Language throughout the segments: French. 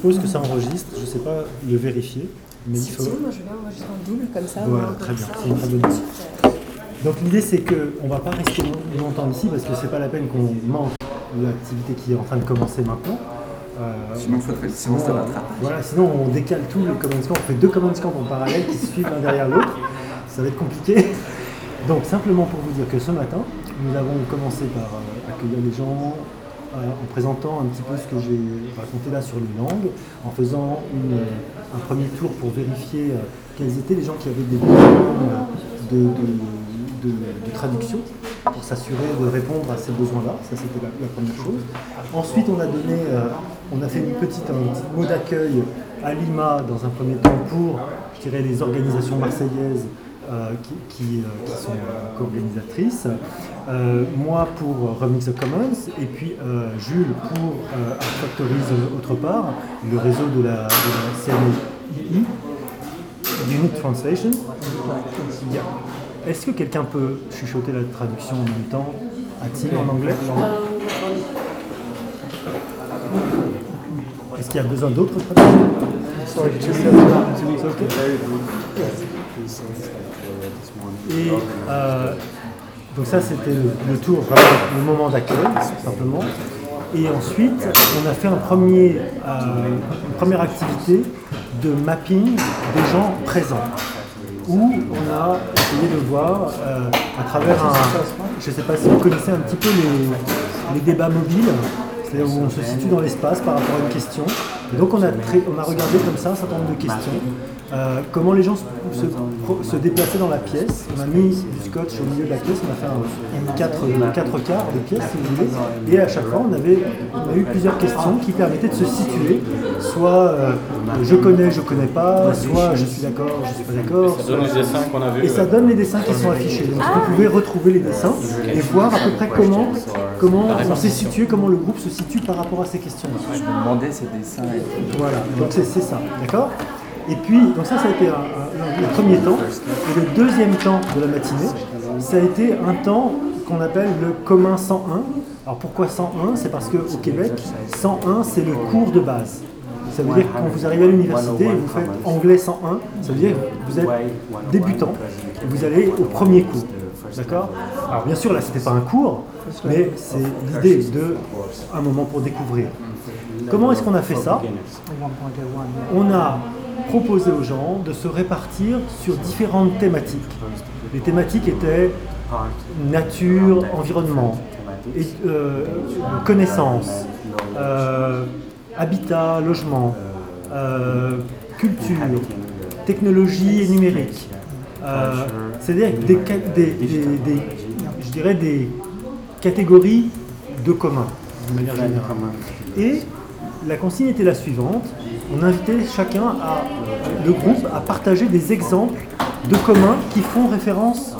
suppose que ça enregistre, je ne sais pas le vérifier, mais il faut... Si, moi je vais enregistrer en double comme ça. Voilà, très bien, c'est une très bonne idée. Donc l'idée c'est qu'on ne va pas rester longtemps ici parce que c'est pas la peine qu'on manque l'activité qui est en train de commencer maintenant. Sinon ça va attraper. Voilà, sinon on décale tous les Commons Camp, on fait 2 Commons Camp en parallèle qui se suivent l'un derrière l'autre. Ça va être compliqué. Donc simplement pour vous dire que ce matin, nous avons commencé par accueillir les gens en présentant un petit peu ce que j'ai raconté là sur les langues, en faisant un premier tour pour vérifier quels étaient les gens qui avaient des besoins de traduction, pour s'assurer de répondre à ces besoins-là. Ça, c'était la première chose. Ensuite, on a fait un petit mot d'accueil à Lima, dans un premier temps, pour, je dirais, les organisations marseillaises qui sont co-organisatrices, moi pour Remix the Commons, et puis Jules pour Art Factories autre part, le réseau de la CNII, Unit Translation. Yeah. Est-ce que quelqu'un peut chuchoter la traduction en même temps à Tim en anglais? Est-ce qu'il y a besoin d'autres traductions? Et donc ça c'était le tour, vraiment le moment d'accueil simplement. Et ensuite on a fait une première activité de mapping des gens présents, où on a essayé de voir à travers je ne sais pas si vous connaissez un petit peu les débats mobiles, c'est-à-dire où on se situe dans l'espace par rapport à une question. Et donc on a regardé comme ça un certain nombre de questions, comment les gens se déplaçaient dans la pièce. On a mis du scotch au milieu de la pièce, on a fait quatre quarts de pièce si vous voulez, et à chaque fois on a eu plusieurs questions qui permettaient de se situer, soit je connais pas, soit je suis d'accord, je suis pas d'accord. Ça donne les dessins qu'on a vus. Et ça donne les dessins qui sont affichés. Donc vous pouvez retrouver les dessins et voir à peu près comment on s'est situé, comment le groupe se situe par rapport à ces questions-là. Je me demandais ces dessins. Voilà, donc c'est ça, d'accord? Et puis, donc ça a été le premier temps. Et le deuxième temps de la matinée, ça a été un temps qu'on appelle le commun 101. Alors pourquoi 101? C'est parce qu'au Québec, 101 c'est le cours de base. Ça veut dire que quand vous arrivez à l'université et vous faites anglais 101, ça veut dire que vous êtes débutant et vous allez au premier cours. D'accord? Alors bien sûr, là, c'était pas un cours, mais c'est l'idée d'un moment pour découvrir. Comment est-ce qu'on a fait ça? On a proposé aux gens de se répartir sur différentes thématiques. Les thématiques étaient nature, environnement, connaissances, habitat, logement, culture, technologie et numérique. C'est-à-dire je dirais des catégories de commun, de manière générale. Et la consigne était la suivante: on invitait le groupe à partager des exemples de communs qui font référence,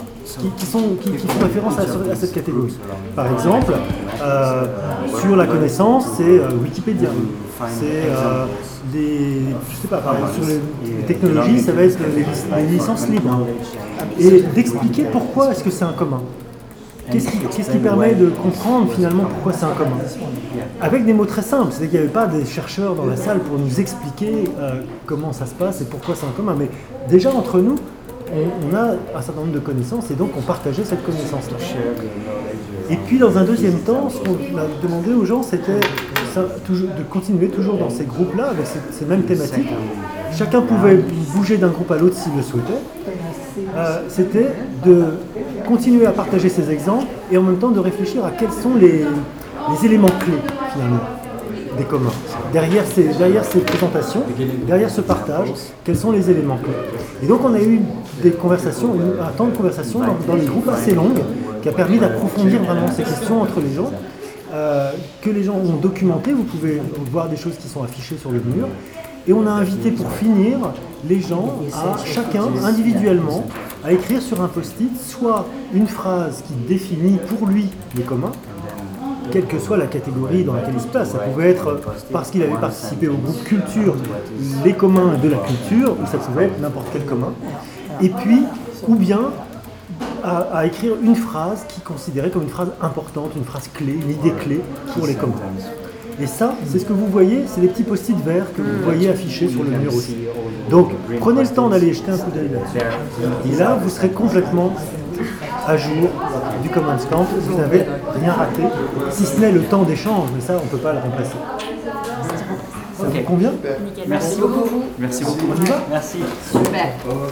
à cette catégorie. Par exemple, sur la connaissance, c'est Wikipédia. C'est je sais pas, par exemple, sur les technologies, ça va être les licences libres. Et d'expliquer pourquoi est-ce que c'est un commun. Qu'est-ce qui permet de comprendre finalement pourquoi c'est un commun? Avec des mots très simples, c'est-à-dire qu'il n'y avait pas des chercheurs dans la salle pour nous expliquer comment ça se passe et pourquoi c'est un commun. Mais déjà entre nous, on a un certain nombre de connaissances et donc on partageait cette connaissance-là. Et puis dans un deuxième temps, ce qu'on a demandé aux gens, c'était de continuer toujours dans ces groupes-là avec ces mêmes thématiques. Chacun pouvait bouger d'un groupe à l'autre s'il le souhaitait. C'était de continuer à partager ces exemples et en même temps de réfléchir à quels sont les éléments clés finalement des communs. Derrière ces présentations, derrière ce partage, quels sont les éléments clés. Et donc on a eu des conversations, un temps de conversation dans les groupes assez longues qui a permis d'approfondir vraiment ces questions entre les gens, que les gens ont documenté. Vous pouvez voir des choses qui sont affichées sur le mur. Et on a invité pour finir les gens à chacun individuellement à écrire sur un post-it soit une phrase qui définit pour lui les communs, quelle que soit la catégorie dans laquelle il se place. Ça pouvait être parce qu'il avait participé au groupe culture, les communs de la culture, ou ça pouvait être n'importe quel commun. Et puis, ou bien à écrire une phrase qui est considérée comme une phrase importante, une phrase clé, une idée clé pour les communs. Et ça, c'est ce que vous voyez, c'est les petits post-it verts que vous voyez affichés sur le mur aussi. Donc, prenez le temps d'aller jeter un coup d'œil là-dessus. Et là, vous serez complètement à jour du Commons Camp. Vous n'avez rien raté, si ce n'est le temps d'échange, mais ça, on ne peut pas le remplacer. Ça vous convient? Merci beaucoup. Merci beaucoup. On y va? Merci. Super.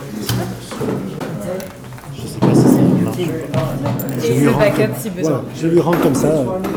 Je ne sais pas si ça marche. Et le backup si besoin. Voilà, je lui rends comme ça.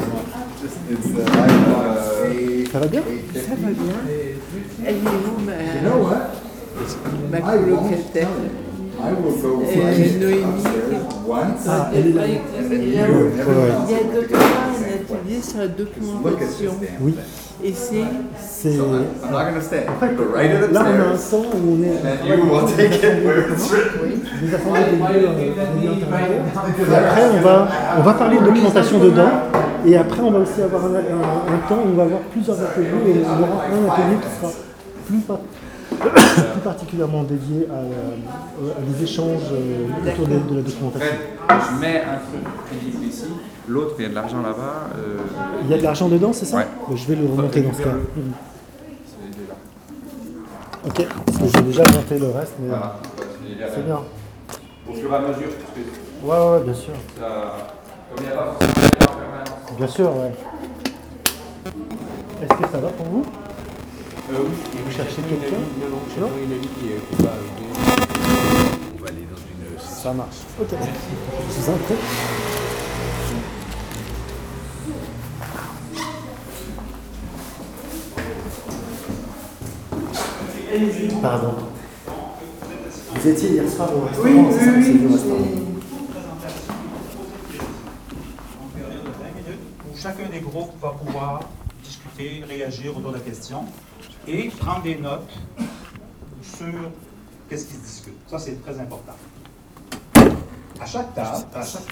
Ça va bien? Ça va bien. Elle est où ma colocataire Noémie. Ah, elle est là. Il y a d'autre part un atelier sur la documentation. Oui. Et c'est C'est... I'm not going to stay. En fait, Go right into the là, on a un stairs. temps où on est... And you will take it where it's written. Des assemblées de lieux interactifs. Et après, on va parler de documentation dedans. Et après, on va aussi avoir un temps où on va avoir plusieurs ateliers. Et on aura un atelier qui sera plus particulièrement dédié à des échanges autour de la documentation. Je mets un truc crédible ici, l'autre, il y a de l'argent là-bas. Il y a de l'argent dedans, c'est ça? Ouais. Je vais le remonter dans ce cas. C'est là. Ok, parce que j'ai déjà monté le reste, mais Voilà. c'est bien. Au fur et à mesure, parce que Ouais, bien sûr. ça, comme il n'y a pas forcément de permanence. Bien sûr, ouais. Est-ce que ça va pour vous? Oui. Vous cherchez quelqu'un? Non, il a dit qu'il ne peut pas arriver. On va aller dans une... Ça marche. Ok. Je vous en prie. Pardon. Vous étiez hier soir au restaurant, c'est ça que c'est au restaurant. Où chacun des groupes va pouvoir discuter, réagir autour de la question et prendre des notes sur qu'est-ce qui se discute. Ça, c'est très important. À chaque table, à chaque